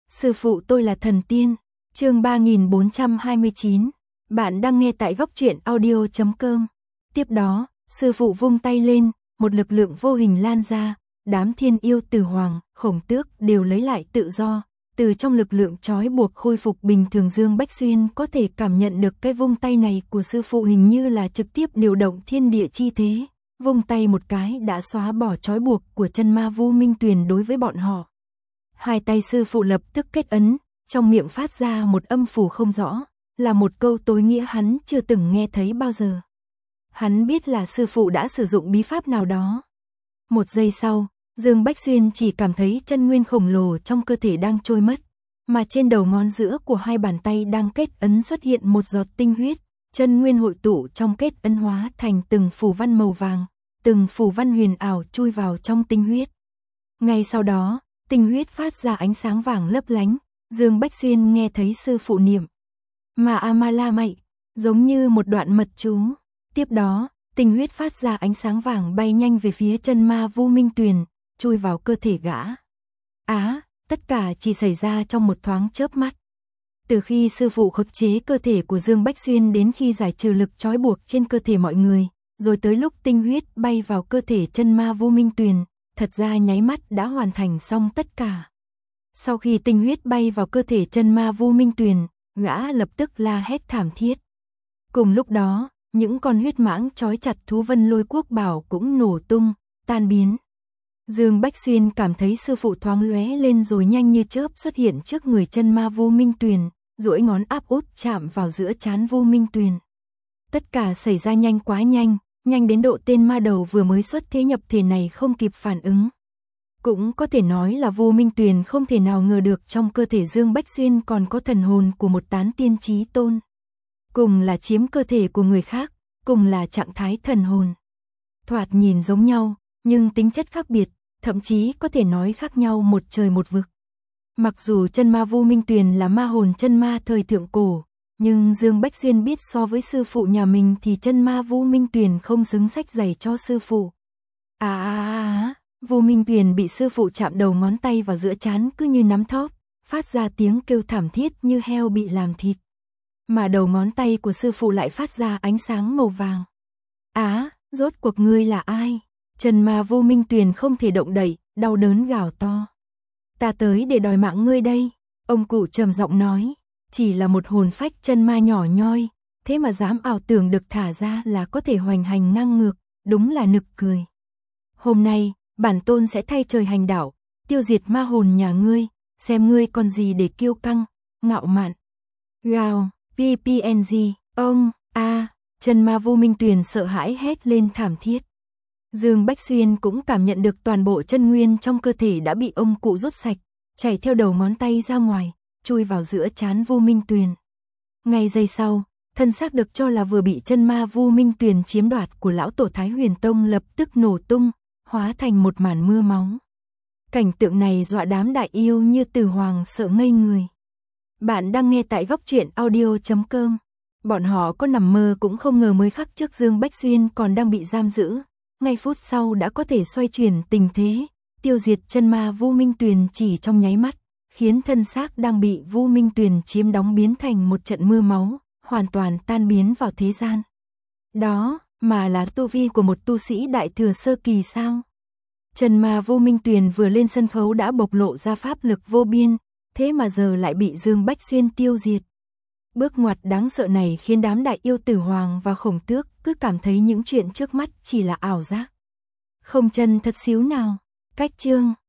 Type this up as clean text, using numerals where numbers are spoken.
Sư phụ tôi là thần tiên. Chương 3429. Bạn đang nghe tại góc truyện audio.com. Tiếp đó, sư phụ vung tay lên, một lực lượng vô hình lan ra, đám thiên yêu Tử Hoàng, Khổng Tước đều lấy lại tự do. Từ trong lực lượng trói buộc khôi phục bình thường, Dương Bách Xuyên có thể cảm nhận được cái vung tay này của sư phụ hình như là trực tiếp điều động thiên địa chi thế. Vung tay một cái đã xóa bỏ trói buộc của chân ma Vu Minh Tuyền đối với bọn họ. Hai tay sư phụ lập tức kết ấn, trong miệng phát ra một âm phủ không rõ, là một câu tối nghĩa hắn chưa từng nghe thấy bao giờ. Hắn biết là sư phụ đã sử dụng bí pháp nào đó. Một giây sau, Dương Bách Xuyên chỉ cảm thấy chân nguyên khổng lồ trong cơ thể đang trôi mất, mà trên đầu ngón giữa của hai bàn tay đang kết ấn xuất hiện một giọt tinh huyết, chân nguyên hội tụ trong kết ấn hóa thành từng phù văn màu vàng, từng phù văn huyền ảo chui vào trong tinh huyết. Ngay sau đó, tinh huyết phát ra ánh sáng vàng lấp lánh, Dương Bách Xuyên nghe thấy sư phụ niệm Ma A Ma La Mậy, giống như một đoạn mật chú. Tiếp đó, tinh huyết phát ra ánh sáng vàng bay nhanh về phía chân ma Vu Minh Tuyền, chui vào cơ thể gã. Tất cả chỉ xảy ra trong một thoáng chớp mắt. Từ khi sư phụ khống chế cơ thể của Dương Bách Xuyên đến khi giải trừ lực trói buộc trên cơ thể mọi người, rồi tới lúc tinh huyết bay vào cơ thể chân ma Vu Minh Tuyền, thật ra nháy mắt đã hoàn thành xong tất cả. Sau khi tinh huyết bay vào cơ thể chân ma Vu Minh Tuyền, gã lập tức la hét thảm thiết. Cùng lúc đó, những con huyết mãng trói chặt thú Vân Lôi Quốc Bảo cũng nổ tung, tan biến. Dương Bách Xuyên cảm thấy sư phụ thoáng lóe lên rồi nhanh như chớp xuất hiện trước người chân ma Vu Minh Tuyền, duỗi ngón áp út chạm vào giữa trán Vu Minh Tuyền. Tất cả xảy ra nhanh quá nhanh, nhanh đến độ tên ma đầu vừa mới xuất thế nhập thể này không kịp phản ứng. Cũng có thể nói là Vu Minh Tuyền không thể nào ngờ được trong cơ thể Dương Bách Xuyên còn có thần hồn của một tán tiên chí tôn. Cùng là chiếm cơ thể của người khác, cùng là trạng thái thần hồn. Thoạt nhìn giống nhau, nhưng tính chất khác biệt, thậm chí có thể nói khác nhau một trời một vực. Mặc dù chân ma Vu Minh Tuyền là ma hồn chân ma thời thượng cổ, nhưng Dương Bách Xuyên biết so với sư phụ nhà mình thì chân ma Vu Minh Tuyền không xứng xách giày cho sư phụ. Vu Minh Tuyền bị sư phụ chạm đầu ngón tay vào giữa trán cứ như nắm thóp, phát ra tiếng kêu thảm thiết như heo bị làm thịt. Mà đầu ngón tay của sư phụ lại phát ra ánh sáng màu vàng. Rốt cuộc ngươi là ai? Chân ma Vu Minh Tuyền không thể động đậy, đau đớn gào to. Ta tới để đòi mạng ngươi đây. Ông cụ trầm giọng nói, chỉ là một hồn phách chân ma nhỏ nhoi, thế mà dám ảo tưởng được thả ra là có thể hoành hành ngang ngược, đúng là nực cười. Hôm nay, bản tôn sẽ thay trời hành đạo, tiêu diệt ma hồn nhà ngươi, xem ngươi còn gì để kiêu căng, ngạo mạn. Gào, PPNG, chân ma Vu Minh Tuyền sợ hãi hét lên thảm thiết. Dương Bách Xuyên cũng cảm nhận được toàn bộ chân nguyên trong cơ thể đã bị ông cụ rút sạch, chảy theo đầu ngón tay ra ngoài, chui vào giữa trán Vu Minh Tuyền. Ngay giây sau, thân xác được cho là vừa bị chân ma Vu Minh Tuyền chiếm đoạt của lão tổ Thái Huyền Tông lập tức nổ tung, hóa thành một màn mưa máu. Cảnh tượng này dọa đám đại yêu như Tử Hoàng sợ ngây người. Bạn đang nghe tại góc truyện audio.com. Bọn họ có nằm mơ cũng không ngờ mới khắc trước Dương Bách Xuyên còn đang bị giam giữ, ngay phút sau đã có thể xoay chuyển tình thế, tiêu diệt chân ma Vu Minh Tuyền chỉ trong nháy mắt, khiến thân xác đang bị Vu Minh Tuyền chiếm đóng biến thành một trận mưa máu, hoàn toàn tan biến vào thế gian. Đó mà là tu vi của một tu sĩ đại thừa sơ kỳ sao? Chân ma Vu Minh Tuyền vừa lên sân khấu đã bộc lộ ra pháp lực vô biên, thế mà giờ lại bị Dương Bách Xuyên tiêu diệt. Bước ngoặt đáng sợ này khiến đám đại yêu Tử Hoàng và Khổng Tước cứ cảm thấy những chuyện trước mắt chỉ là ảo giác. Không chân thật xíu nào. Cách chương